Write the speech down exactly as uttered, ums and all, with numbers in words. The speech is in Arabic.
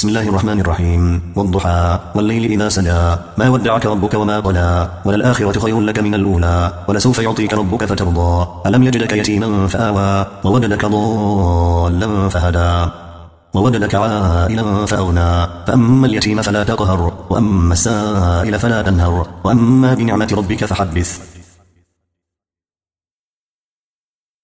بسم الله الرحمن الرحيم. والضحى والليل إذا سجى ما ودعك ربك وما قلى وللآخرة خير لك من الأولى ولسوف يعطيك ربك فترضى ألم يجدك يتيما فآوى ووجدك ضالا فهدى ووجدك عائلا فأغنى فأما اليتيم فلا تقهر وأما السائل فلا تنهر وأما بنعمة ربك فحدث.